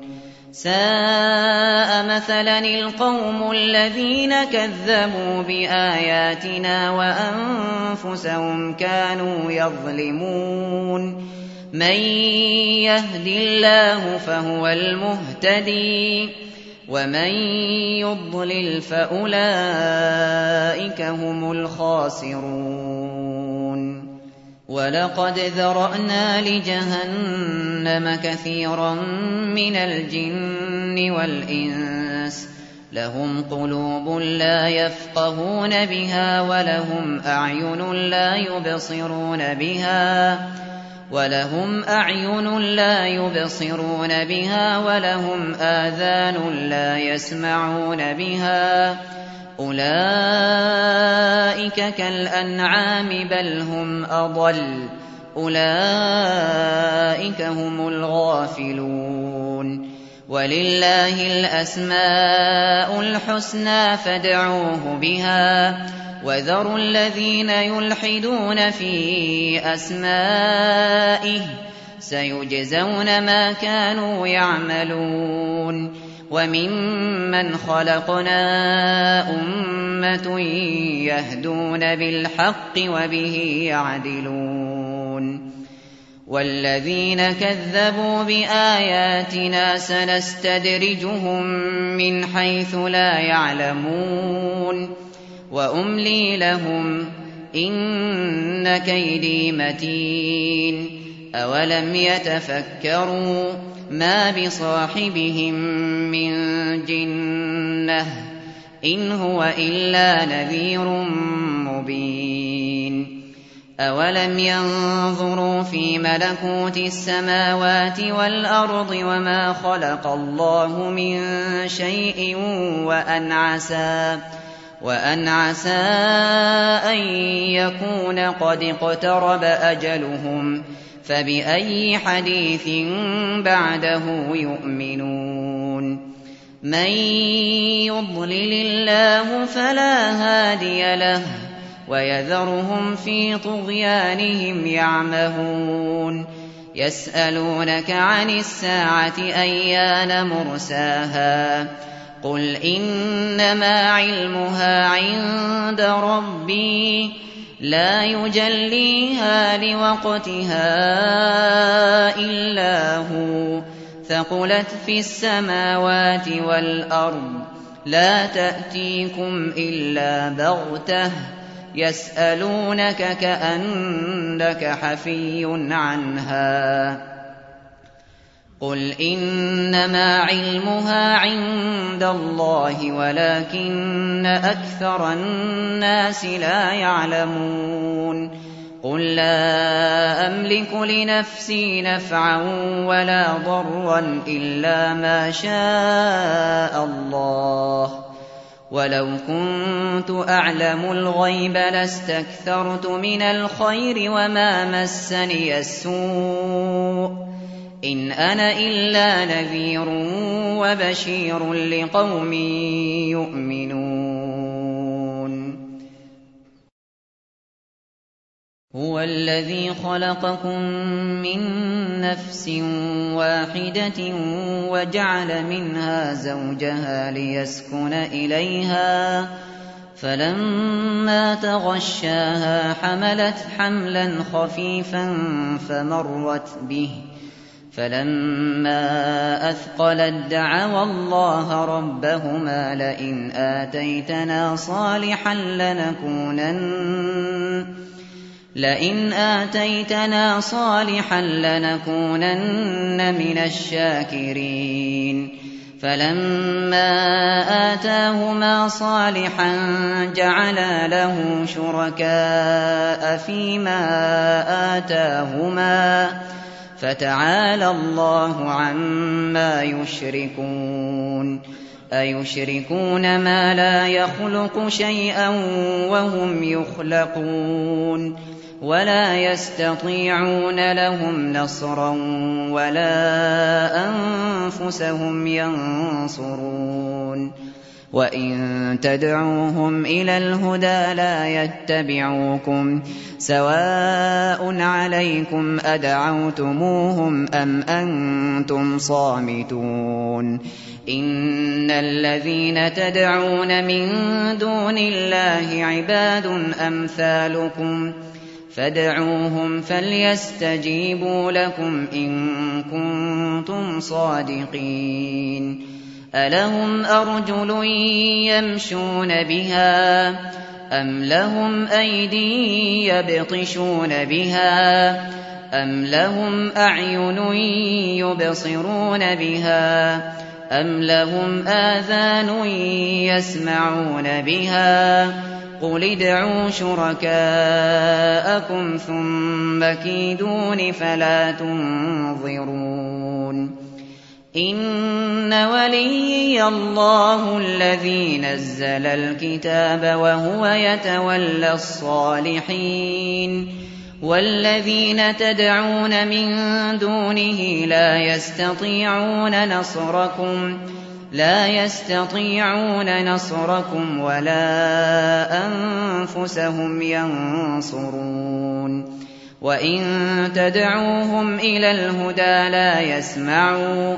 ساء مثلا القوم الذين كذبوا بآياتنا وأنفسهم كانوا يظلمون من يهد الله فهو المهتدي ومن يضلل فأولئك هم الخاسرون ولقد ذرأنا لجهنم كثيرا من الجن والإنس لهم قلوب لا يفقهون بها ولهم أعين لا يبصرون بها ولهم أعين لا يبصرون بها ولهم آذان لا يسمعون بها أولئك كالأنعام بل هم أضل أولئك هم الغافلون ولله الأسماء الحسنى فادعوه بها وذروا الذين يلحدون في أسمائه سيجزون ما كانوا يعملون وممن خلقنا أمة يهدون بالحق وبه يعدلون والذين كذبوا بآياتنا سنستدرجهم من حيث لا يعلمون وأملي لهم إن كيدي متين أولم يتفكروا ما بصاحبهم من جنة إن هو إلا نذير مبين أولم ينظروا في ملكوت السماوات والأرض وما خلق الله من شيء وأن عسى وأن عسى أن يكون قد اقترب أجلهم فبأي حديث بعده يؤمنون من يضلل الله فلا هادي له ويذرهم في طغيانهم يعمهون يسألونك عن الساعة أيان مرساها قل إنما علمها عند ربي لا يجليها لوقتها إلا هو ثقلت في السماوات والأرض لا تأتيكم إلا بغتة يسألونك كأنك حفي عنها قل إنما علمها عند الله ولكن أكثر الناس لا يعلمون قل لا أملك لنفسي نفعا ولا ضرا إلا ما شاء الله ولو كنت أعلم الغيب لاستكثرت من الخير وما مسني السوء إن أنا إلا نذير وبشير لقوم يؤمنون هو الذي خلقكم من نفس واحدة وجعل منها زوجها ليسكن إليها فلما تغشاها حملت حملا خفيفا فمرت به فلما أثقلت دعوا الله ربهما لئن آتيتنا صالحا لنكونن لئن آتيتنا صالحا لنكونن من الشاكرين فلما آتاهما صالحا جعلا له شركاء فيما آتاهما فتعالى الله عما يشركون أيشركون ما لا يخلق شيئا وهم يخلقون ولا يستطيعون لهم نصرا ولا أنفسهم ينصرون وإن تدعوهم إلى الهدى لا يتبعوكم سواء عليكم أدعوتموهم أم أنتم صامتون إن الذين تدعون من دون الله عباد أمثالكم فادعوهم فليستجيبوا لكم إن كنتم صادقين ألهم أرجل يمشون بها أم لهم أيدي يبطشون بها أم لهم أعين يبصرون بها أم لهم آذان يسمعون بها قل ادعوا شركاءكم ثم كيدون فلا تنظرون إن وليي الله الذي نزل الكتاب وهو يتولى الصالحين والذين تدعون من دونه لا يستطيعون نصركم لا يستطيعون نصركم ولا أنفسهم ينصرون وإن تدعوهم إلى الهدى لا يسمعوا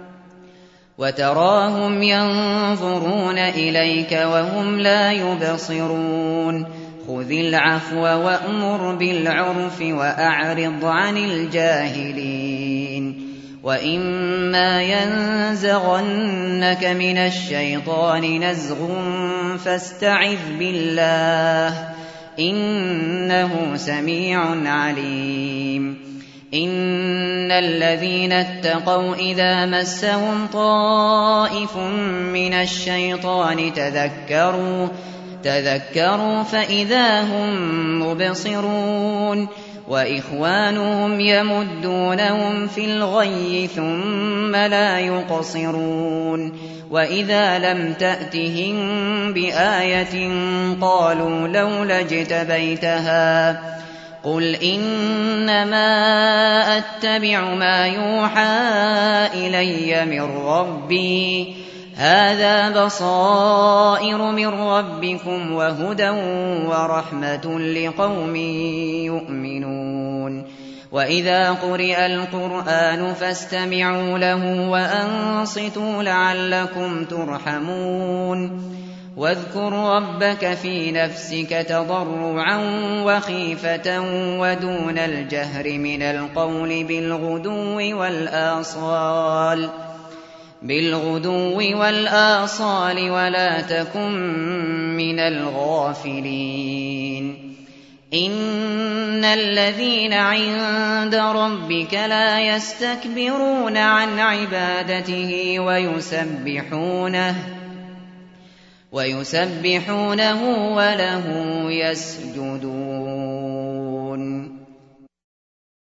وتراهم ينظرون إليك وهم لا يبصرون خذ العفو وأمر بالعرف وأعرض عن الجاهلين وإما ينزغنك من الشيطان نزغ فاستعذ بالله إنه سميع عليم إن الذين اتقوا إذا مسهم طائف من الشيطان تذكروا تذكروا فإذا هم مبصرون وإخوانهم يمدونهم في الغي ثم لا يقصرون وإذا لم تأتهم بآية قالوا لولا اجتبيتها قل إنما أتبع ما يوحى إلي من ربي هذا بصائر من ربكم وهدى ورحمة لقوم يؤمنون وإذا قرئ القرآن فاستمعوا له وأنصتوا لعلكم ترحمون واذكر ربك في نفسك تضرعا وخيفة ودون الجهر من القول بالغدو والآصال بالغدو والآصال ولا تكن من الغافلين إن الذين عند ربك لا يستكبرون عن عبادته ويسبحونه ويسبحونه وله يسجدون